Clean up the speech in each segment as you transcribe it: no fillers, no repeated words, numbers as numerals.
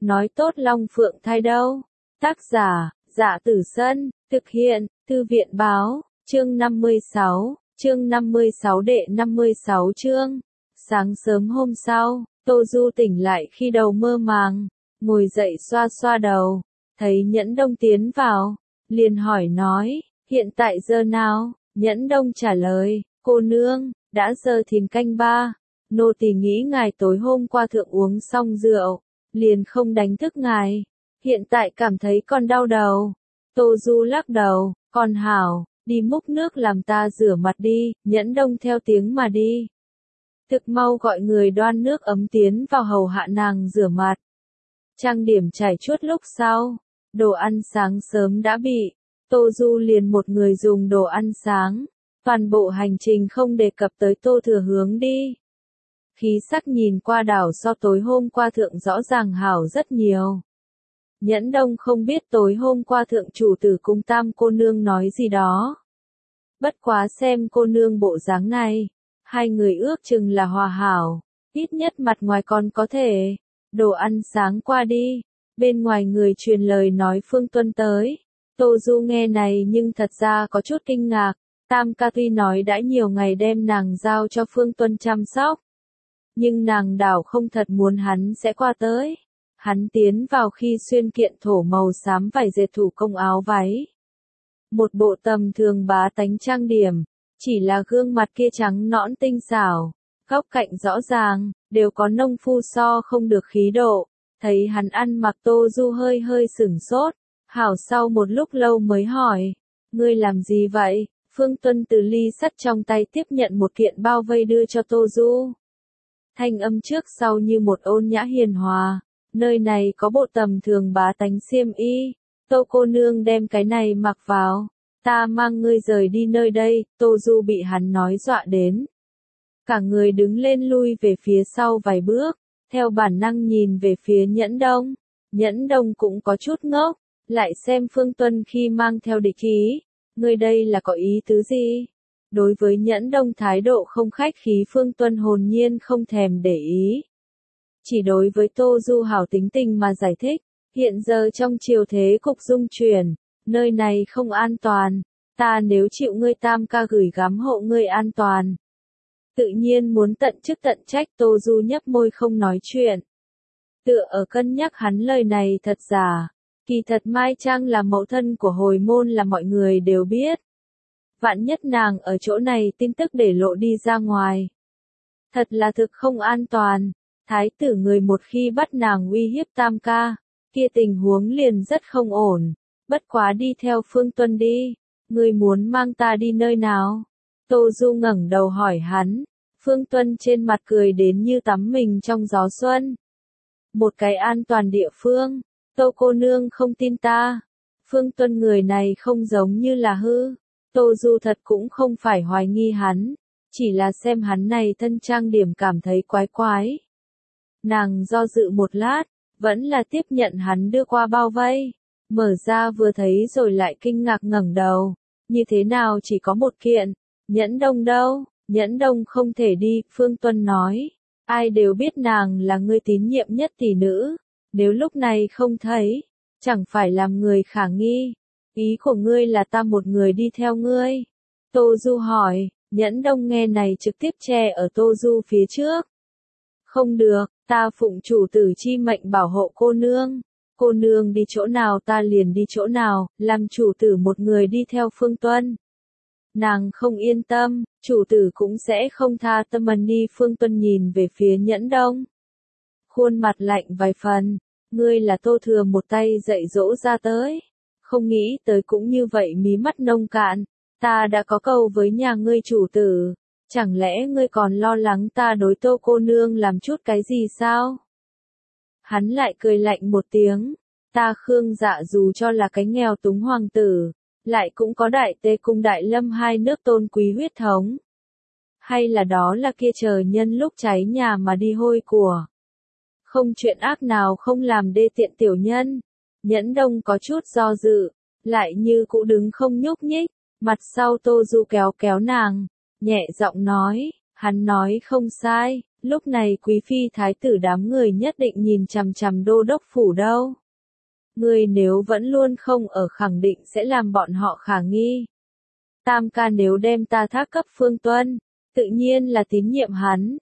nói tốt Long Phượng thai đâu. Tác giả, Dạ Tử Sân, thực hiện, Thư viện báo, chương 56 đệ 56 chương. Sáng sớm hôm sau, Tô Du tỉnh lại khi đầu mơ màng, ngồi dậy xoa xoa đầu, thấy Nhẫn Đông tiến vào, liền hỏi nói, hiện tại giờ nào? Nhẫn Đông trả lời, cô nương, đã giờ thìn canh 3, nô tỳ nghĩ ngài tối hôm qua thượng uống xong rượu, liền không đánh thức ngài, hiện tại cảm thấy còn đau đầu. Tô Du lắc đầu, còn hảo, đi múc nước làm ta rửa mặt đi. Nhẫn Đông theo tiếng mà đi. Thực mau gọi người đoan nước ấm tiến vào hầu hạ nàng rửa mặt. Trang điểm trải chuốt lúc sau, đồ ăn sáng sớm đã bị, Tô Du liền một người dùng đồ ăn sáng, toàn bộ hành trình không đề cập tới Tô Thừa Hướng đi. Khí sắc nhìn qua đảo so tối hôm qua thượng rõ ràng hảo rất nhiều. Nhẫn Đông không biết tối hôm qua thượng chủ tử cung tam cô nương nói gì đó. Bất quá xem cô nương bộ dáng này, hai người ước chừng là hòa hảo, ít nhất mặt ngoài còn có thể. Đồ ăn sáng qua đi, bên ngoài người truyền lời nói Phương Tuân tới. Tô Du nghe này nhưng thật ra có chút kinh ngạc, Tam ca tuy nói đã nhiều ngày đem nàng giao cho Phương Tuân chăm sóc, nhưng nàng đảo không thật muốn hắn sẽ qua tới. Hắn tiến vào khi xuyên kiện thổ màu xám vải dệt thủ công áo váy. Một bộ tầm thường bá tánh trang điểm, chỉ là gương mặt kia trắng nõn tinh xảo, góc cạnh rõ ràng, đều có nông phu so không được khí độ. Thấy hắn ăn mặc Tô Du hơi hơi sửng sốt, hảo sau một lúc lâu mới hỏi, ngươi làm gì vậy? Phương Tuân từ ly sắt trong tay tiếp nhận một kiện bao vây đưa cho Tô Du. Thanh âm trước sau như một ôn nhã hiền hòa, nơi này có bộ tầm thường bá tánh xiêm y, Tô cô nương đem cái này mặc vào, ta mang ngươi rời đi nơi đây. Tô Du bị hắn nói dọa đến, cả người đứng lên lui về phía sau vài bước, theo bản năng nhìn về phía Nhẫn Đông. Nhẫn Đông cũng có chút ngốc, lại xem Phương Tuân khi mang theo địch ý, ngươi đây là có ý tứ gì? Đối với Nhẫn Đông thái độ không khách khí Phương Tuân hồn nhiên không thèm để ý. Chỉ đối với Tô Du hảo tính tình mà giải thích, hiện giờ trong triều thế cục dung chuyển, nơi này không an toàn, ta nếu chịu ngươi Tam ca gửi gắm hộ ngươi an toàn. Tự nhiên muốn tận chức tận trách. Tô Du nhấp môi không nói chuyện. Tựa ở cân nhắc hắn lời này thật giả, kỳ thật Mai Trang là mẫu thân của hồi môn là mọi người đều biết. Vạn nhất nàng ở chỗ này tin tức để lộ đi ra ngoài, thật là thực không an toàn. Thái tử người một khi bắt nàng uy hiếp Tam ca, kia tình huống liền rất không ổn. Bất quá đi theo Phương Tuân đi, ngươi muốn mang ta đi nơi nào? Tô Du ngẩng đầu hỏi hắn. Phương Tuân trên mặt cười đến như tắm mình trong gió xuân. Một cái an toàn địa phương. Tô cô nương không tin ta. Phương Tuân người này không giống như là hư. Tô Du thật cũng không phải hoài nghi hắn, chỉ là xem hắn này thân trang điểm cảm thấy quái quái. Nàng do dự một lát, vẫn là tiếp nhận hắn đưa qua bao vây, mở ra vừa thấy rồi lại kinh ngạc ngẩng đầu. Như thế nào chỉ có một kiện? Nhẫn Đông đâu? Nhẫn Đông không thể đi. Phương Tuân nói, ai đều biết nàng là ngươi tín nhiệm nhất tỷ nữ, nếu lúc này không thấy, chẳng phải làm người khả nghi. Ý của ngươi là ta một người đi theo ngươi? Tô Du hỏi. Nhẫn Đông nghe này trực tiếp che ở Tô Du phía trước. Không được, ta phụng chủ tử chi mệnh bảo hộ cô nương. Cô nương đi chỗ nào ta liền đi chỗ nào, làm chủ tử một người đi theo Phương Tuân. Nàng không yên tâm, chủ tử cũng sẽ không tha tâm ân đi. Phương Tuân nhìn về phía Nhẫn Đông, khuôn mặt lạnh vài phần, ngươi là Tô Thừa một tay dạy dỗ ra tới, không nghĩ tới cũng như vậy mí mắt nông cạn. Ta đã có câu với nhà ngươi chủ tử, chẳng lẽ ngươi còn lo lắng ta đối Tô cô nương làm chút cái gì sao? Hắn lại cười lạnh một tiếng, ta Khương Dạ dù cho là cái nghèo túng hoàng tử, lại cũng có Đại Tề cùng Đại Lâm hai nước tôn quý huyết thống. Hay là đó là kia trời nhân lúc cháy nhà mà đi hôi của. Không chuyện ác nào không làm đê tiện tiểu nhân. Nhẫn Đông có chút do dự, lại như cũ đứng không nhúc nhích. Mặt sau Tô Du kéo kéo nàng, nhẹ giọng nói, hắn nói không sai, Lúc này quý phi thái tử đám người nhất định nhìn chằm chằm đô đốc phủ đâu. Ngươi nếu vẫn luôn không ở khẳng định sẽ làm bọn họ khả nghi. Tam ca nếu đem ta thác cấp Phương Tuân, tự nhiên là tín nhiệm hắn.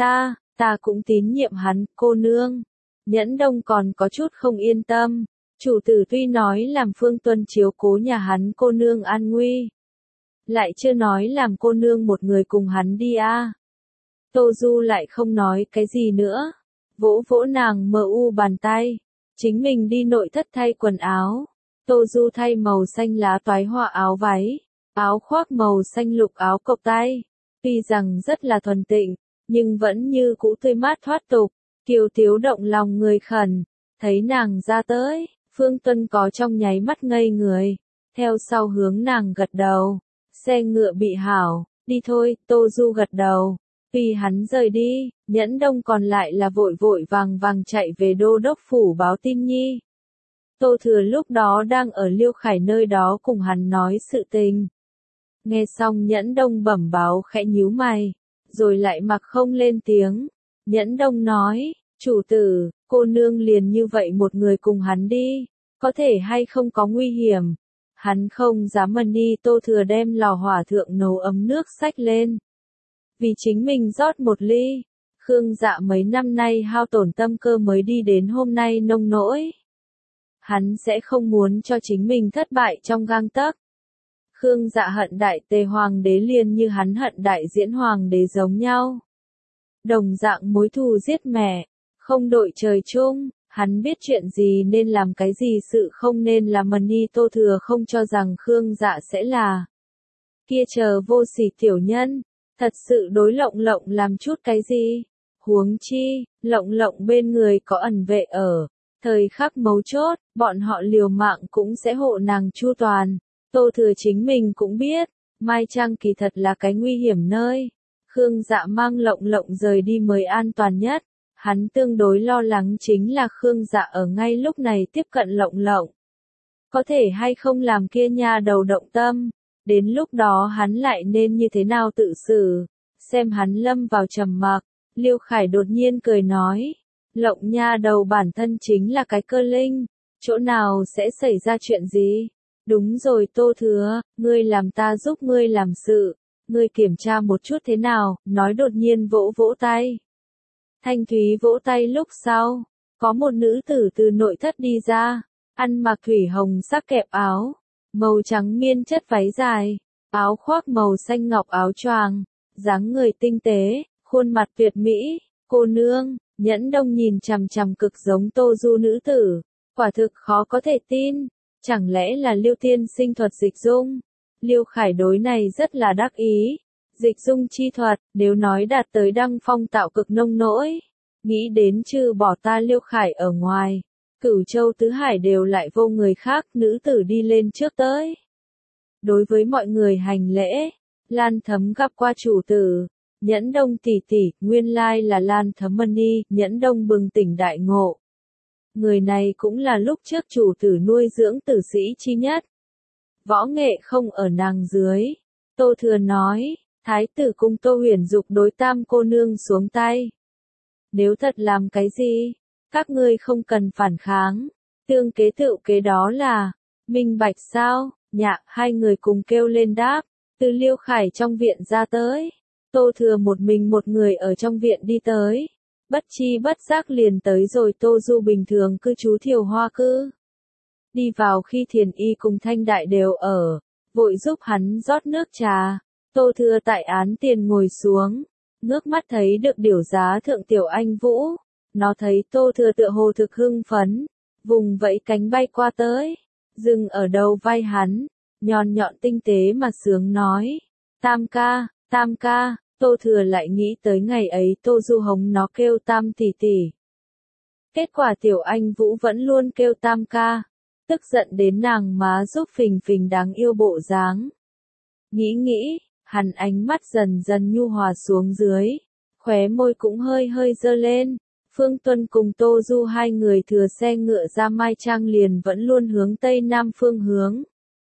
Ta cũng tín nhiệm hắn, cô nương. Nhẫn Đông còn có chút không yên tâm. Chủ tử tuy nói làm Phương Tuân chiếu cố nhà hắn cô nương an nguy. Lại chưa nói làm cô nương một người cùng hắn đi a. Tô Du lại không nói cái gì nữa. Vỗ vỗ nàng mờ u bàn tay. Chính mình đi nội thất thay quần áo. Tô Du thay màu xanh lá toái hoa áo váy. Áo khoác màu xanh lục áo cộc tay. Tuy rằng rất là thuần tịnh, nhưng vẫn như cũ tươi mát thoát tục. Kiều thiếu động lòng người khẩn. Thấy nàng ra tới, Phương Tuân có trong nháy mắt ngây người. Theo sau hướng nàng gật đầu. Xe ngựa bị hảo, đi thôi, Tô Du gật đầu. Vì hắn rời đi, Nhẫn Đông còn lại là vội vội vàng vàng chạy về đô đốc phủ báo tin nhi. Tô Thừa lúc đó đang ở Liêu Khải nơi đó cùng hắn nói sự tình. Nghe xong Nhẫn Đông bẩm báo khẽ nhíu mày, rồi lại mặc không lên tiếng. Nhẫn Đông nói, chủ tử, cô nương liền như vậy một người cùng hắn đi, có thể hay không có nguy hiểm. Hắn không dám mần đi. Tô Thừa đem lò hỏa thượng nấu ấm nước xách lên. Vì chính mình rót một ly. Khương Dạ mấy năm nay hao tổn tâm cơ mới đi đến hôm nay nông nỗi. Hắn sẽ không muốn cho chính mình thất bại trong gang tấc. Khương Dạ hận đại tề hoàng đế liền như hắn hận đại diễn hoàng đế giống nhau. Đồng dạng mối thù giết mẹ, không đội trời chung. Hắn biết chuyện gì nên làm cái gì sự không nên làm mần đi. Tô Thừa không cho rằng Khương Dạ sẽ là kia chờ vô sỉ tiểu nhân, thật sự đối Lộng Lộng làm chút cái gì. Huống chi, Lộng Lộng bên người có ẩn vệ ở, thời khắc mấu chốt, bọn họ liều mạng cũng sẽ hộ nàng chu toàn. Tô Thừa chính mình cũng biết, Mai Trang kỳ thật là cái nguy hiểm nơi. Khương Dạ mang Lộng Lộng rời đi mới an toàn nhất. Hắn tương đối lo lắng chính là Khương Dạ ở ngay lúc này tiếp cận Lộng Lộng. Có thể hay không làm kia nha đầu động tâm, đến lúc đó hắn lại nên như thế nào tự xử. Xem hắn lâm vào trầm mặc, Liêu Khải đột nhiên cười nói, Lộng nha đầu bản thân chính là cái cơ linh, chỗ nào sẽ xảy ra chuyện gì. Đúng rồi Tô Thừa, ngươi làm ta giúp ngươi làm sự, ngươi kiểm tra một chút thế nào, nói đột nhiên vỗ vỗ tay. Thanh Thúy vỗ tay lúc sau, có một nữ tử từ nội thất đi ra, ăn mặc thủy hồng sắc kẹp áo, màu trắng miên chất váy dài, áo khoác màu xanh ngọc áo choàng, dáng người tinh tế, khuôn mặt tuyệt mỹ, cô nương. Nhẫn Đông nhìn chằm chằm cực giống Tô Du nữ tử, quả thực khó có thể tin, chẳng lẽ là Liêu tiên sinh thuật dịch dung. Liêu Khải đối này rất là đắc ý. Dịch dung chi thuật, nếu nói đạt tới đăng phong tạo cực nông nỗi, nghĩ đến trừ bỏ ta Liêu Khải ở ngoài, Cửu Châu tứ hải đều lại vô người khác. Nữ tử đi lên trước tới. Đối với mọi người hành lễ, Lan Thấm gặp qua chủ tử. Nhẫn Đông tỷ tỷ, nguyên lai là Lan Thấm Mân Nhi. Nhẫn Đông bừng tỉnh đại ngộ. Người này cũng là lúc trước chủ tử nuôi dưỡng tử sĩ chi nhất. Võ nghệ không ở nàng dưới. Tô Thừa nói, Thái tử cung Tô Huyền dục đối Tam cô nương xuống tay. Nếu thật làm cái gì, các ngươi không cần phản kháng. Tương kế tựu kế đó là, minh bạch sao. Nhạc hai người cùng kêu lên đáp. Từ Liêu Khải trong viện ra tới. Tô Thừa một mình một người ở trong viện đi tới. Bất chi bất giác liền tới rồi Tô Du bình thường cư trú Thiều Hoa cư. Đi vào khi Thiền Y cùng Thanh Đại đều ở, vội giúp hắn rót nước trà. Tô Thừa tại án tiền ngồi xuống, ngước mắt thấy được điểu giá thượng Tiểu Anh Vũ. Nó thấy Tô Thừa tựa hồ thực hưng phấn, vùng vẫy cánh bay qua tới, dừng ở đầu vai hắn, nhọn nhọn tinh tế mà sướng nói, Tam ca, Tam ca. Tô Thừa lại nghĩ tới ngày ấy Tô Du hống nó kêu Tam tỷ tỷ. Kết quả Tiểu Anh Vũ vẫn luôn kêu Tam ca, tức giận đến nàng má giúp phình phình đáng yêu bộ dáng. Nghĩ, hắn ánh mắt dần dần nhu hòa xuống dưới, khóe môi cũng hơi hơi dơ lên. Phương Tuân cùng Tô Du hai người thừa xe ngựa ra Mai Trang liền vẫn luôn hướng tây nam phương hướng.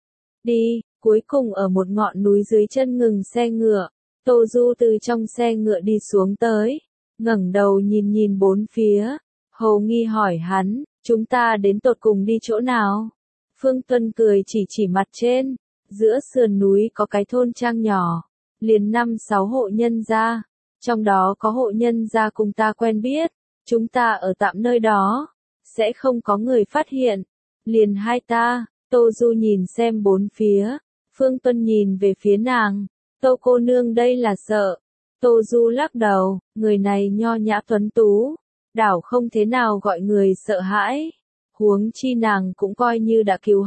Đi, cuối cùng ở một ngọn núi dưới chân ngừng xe ngựa. Tô Du từ trong xe ngựa đi xuống tới, ngẩng đầu nhìn nhìn bốn phía, hồ nghi hỏi hắn, chúng ta đến tột cùng đi chỗ nào? Phương Tuân cười chỉ chỉ mặt trên, giữa sườn núi có cái thôn trang nhỏ, liền 5-6 hộ nhân gia, trong đó có hộ nhân gia cùng ta quen biết, chúng ta ở tạm nơi đó, sẽ không có người phát hiện, liền hai ta. Tô Du nhìn xem bốn phía, Phương Tuân nhìn về phía nàng, Tô cô nương đây là sợ. Tô Du lắc đầu, người này nho nhã tuấn tú, đảo không thế nào gọi người sợ hãi. Huống chi nàng cũng coi như đã cứu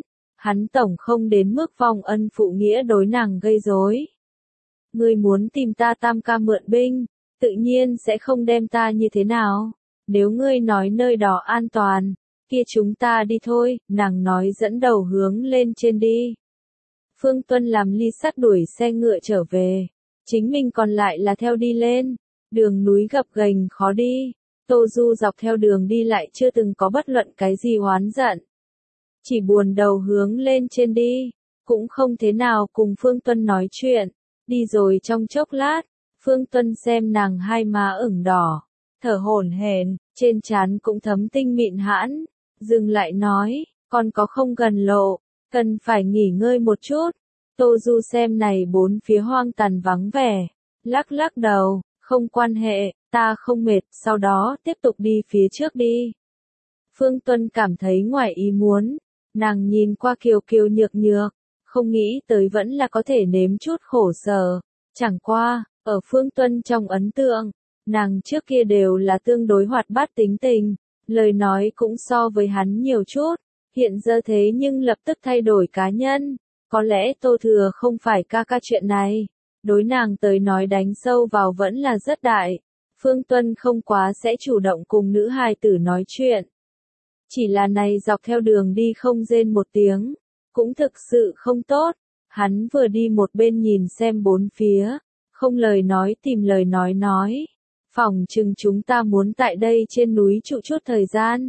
hắn tổng không đến mức vong ân phụ nghĩa đối nàng gây rối. Ngươi muốn tìm ta tam ca mượn binh, tự nhiên sẽ không đem ta như thế nào. Nếu ngươi nói nơi đó an toàn, kia chúng ta đi thôi, nàng nói dẫn đầu hướng lên trên đi. Phương Tuân làm ly sắt đuổi xe ngựa trở về, chính mình còn lại là theo đi lên, đường núi gập ghềnh khó đi, Tô Du dọc theo đường đi lại chưa từng có bất luận cái gì oán giận. Chỉ buồn đầu hướng lên trên đi, cũng không thế nào cùng Phương Tuân nói chuyện, đi rồi trong chốc lát, Phương Tuân xem nàng hai má ửng đỏ, thở hổn hển, trên trán cũng thấm tinh mịn hãn, dừng lại nói, con có không gần lộ, cần phải nghỉ ngơi một chút. Tô Du xem này bốn phía hoang tàn vắng vẻ, lắc lắc đầu, không quan hệ, ta không mệt, sau đó tiếp tục đi phía trước đi. Phương Tuân cảm thấy ngoài ý muốn, nàng nhìn qua kiều kiều nhược nhược, không nghĩ tới vẫn là có thể nếm chút khổ sở, chẳng qua, ở Phương Tuân trong ấn tượng, nàng trước kia đều là tương đối hoạt bát tính tình, lời nói cũng so với hắn nhiều chút, hiện giờ thế nhưng lập tức thay đổi cá nhân, có lẽ Tô Thừa không phải ca chuyện này, đối nàng tới nói đánh sâu vào vẫn là rất đại, Phương Tuân không quá sẽ chủ động cùng nữ hài tử nói chuyện. Chỉ là này dọc theo đường đi không rên một tiếng, cũng thực sự không tốt, hắn vừa đi một bên nhìn xem bốn phía, không lời nói tìm lời nói. Phỏng chừng chúng ta muốn tại đây trên núi trụ chút thời gian.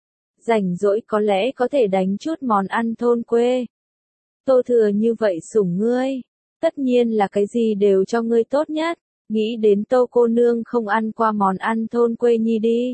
Rảnh rỗi có lẽ có thể đánh chút món ăn thôn quê. Tô Thừa như vậy sủng ngươi, tất nhiên là cái gì đều cho ngươi tốt nhất, nghĩ đến Tô cô nương không ăn qua món ăn thôn quê nhi đi.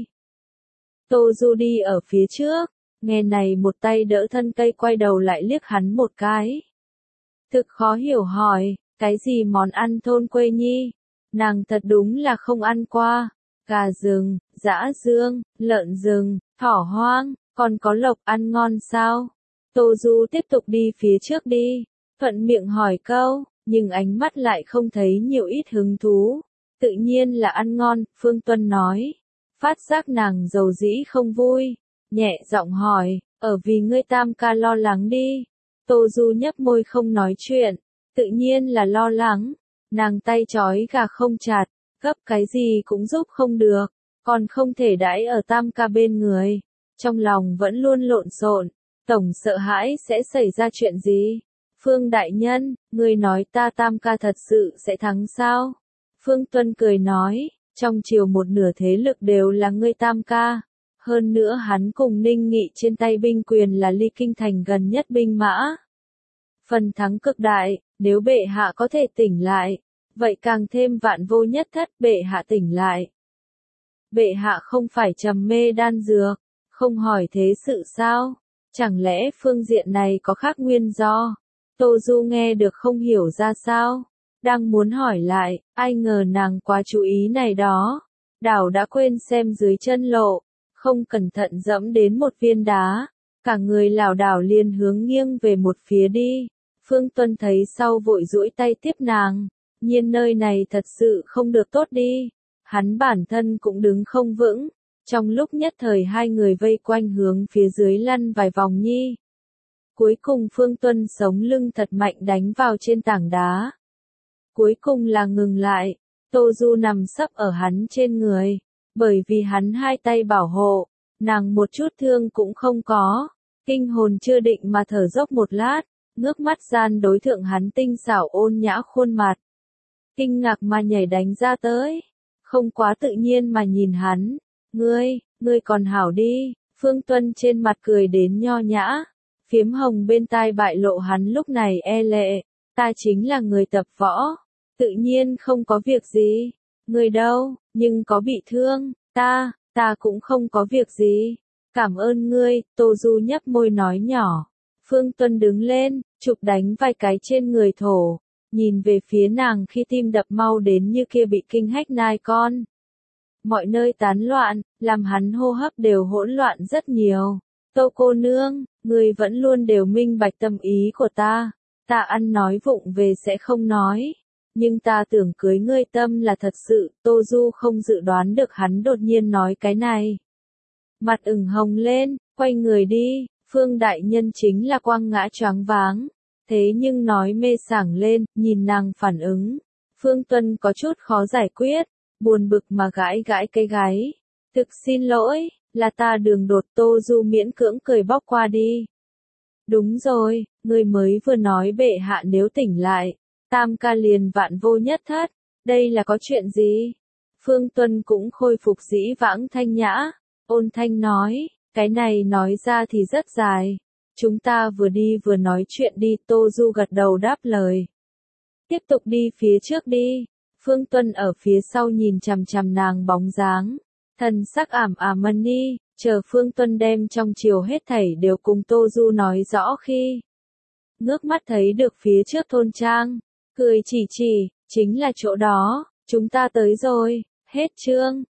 Tô Du đi ở phía trước, nghe này một tay đỡ thân cây quay đầu lại liếc hắn một cái. Thực khó hiểu hỏi, cái gì món ăn thôn quê nhi? Nàng thật đúng là không ăn qua, gà rừng, dã dương, lợn rừng, thỏ hoang, còn có lộc ăn ngon sao? Tô Du tiếp tục đi phía trước đi, thuận miệng hỏi câu, nhưng ánh mắt lại không thấy nhiều ít hứng thú. Tự nhiên là ăn ngon, Phương Tuân nói. Phát giác nàng dầu dĩ không vui, nhẹ giọng hỏi, ở vì ngươi tam ca lo lắng đi. Tô Du nhấp môi không nói chuyện, tự nhiên là lo lắng. Nàng tay trói gà không chặt, gấp cái gì cũng giúp không được, còn không thể đãi ở tam ca bên người. Trong lòng vẫn luôn lộn xộn, tổng sợ hãi sẽ xảy ra chuyện gì. Phương đại nhân, ngươi nói ta tam ca thật sự sẽ thắng sao? Phương Tuân cười nói, trong triều một nửa thế lực đều là ngươi tam ca. Hơn nữa hắn cùng Ninh Nghị trên tay binh quyền là ly kinh thành gần nhất binh mã. Phần thắng cực đại, nếu bệ hạ có thể tỉnh lại, vậy càng thêm vạn vô nhất thất bệ hạ tỉnh lại. Bệ hạ không phải trầm mê đan dược, không hỏi thế sự sao? Chẳng lẽ phương diện này có khác nguyên do? Tô Du nghe được không hiểu ra sao? Đang muốn hỏi lại, ai ngờ nàng quá chú ý này đó. Đảo đã quên xem dưới chân lộ, không cẩn thận dẫm đến một viên đá. Cả người lảo đảo liền hướng nghiêng về một phía đi. Phương Tuân thấy sau vội duỗi tay tiếp nàng. Nhiên nơi này thật sự không được tốt đi. Hắn bản thân cũng đứng không vững. Trong lúc nhất thời hai người vây quanh hướng phía dưới lăn vài vòng nhi. Cuối cùng Phương Tuân sống lưng thật mạnh đánh vào trên tảng đá. Cuối cùng là ngừng lại. Tô Du nằm sấp ở hắn trên người. Bởi vì hắn hai tay bảo hộ, nàng một chút thương cũng không có. Kinh hồn chưa định mà thở dốc một lát, ngước mắt gian đối thượng hắn tinh xảo ôn nhã khuôn mặt. Kinh ngạc mà nhảy đánh ra tới, không quá tự nhiên mà nhìn hắn. Ngươi còn hảo đi, Phương Tuân trên mặt cười đến nho nhã, phiếm hồng bên tai bại lộ hắn lúc này e lệ, ta chính là người tập võ, tự nhiên không có việc gì. Người đâu, nhưng có bị thương, ta cũng không có việc gì. Cảm ơn ngươi, Tô Du nhấp môi nói nhỏ. Phương Tuân đứng lên, chụp đánh vài cái trên người thổ, nhìn về phía nàng khi tim đập mau đến như kia bị kinh hách nai con. Mọi nơi tán loạn, làm hắn hô hấp đều hỗn loạn rất nhiều. Tô cô nương, ngươi vẫn luôn đều minh bạch tâm ý của ta. Ta ăn nói vụng về sẽ không nói. Nhưng ta tưởng cưới ngươi tâm là thật sự, Tô Du không dự đoán được hắn đột nhiên nói cái này. Mặt ửng hồng lên, quay người đi, Phương đại nhân chính là quăng ngã choáng váng. Thế nhưng nói mê sảng lên, nhìn nàng phản ứng. Phương Tuân có chút khó giải quyết, buồn bực mà gãi gãi cái gáy. Thực xin lỗi, là ta đường đột. Tô Du miễn cưỡng cười bóc qua đi. Đúng rồi, người mới vừa nói bệ hạ nếu tỉnh lại, tam ca liền vạn vô nhất thất, đây là có chuyện gì? Phương Tuân cũng khôi phục dĩ vãng thanh nhã, ôn thanh nói, cái này nói ra thì rất dài. Chúng ta vừa đi vừa nói chuyện đi. Tô Du gật đầu đáp lời. Tiếp tục đi phía trước đi. Phương Tuân ở phía sau nhìn chằm chằm nàng bóng dáng. Thần sắc ảm đi, chờ Phương Tuân đem trong chiều hết thảy đều cùng Tô Du nói rõ khi. Ngước mắt thấy được phía trước thôn trang. Cười chỉ, chính là chỗ đó, chúng ta tới rồi, hết chương.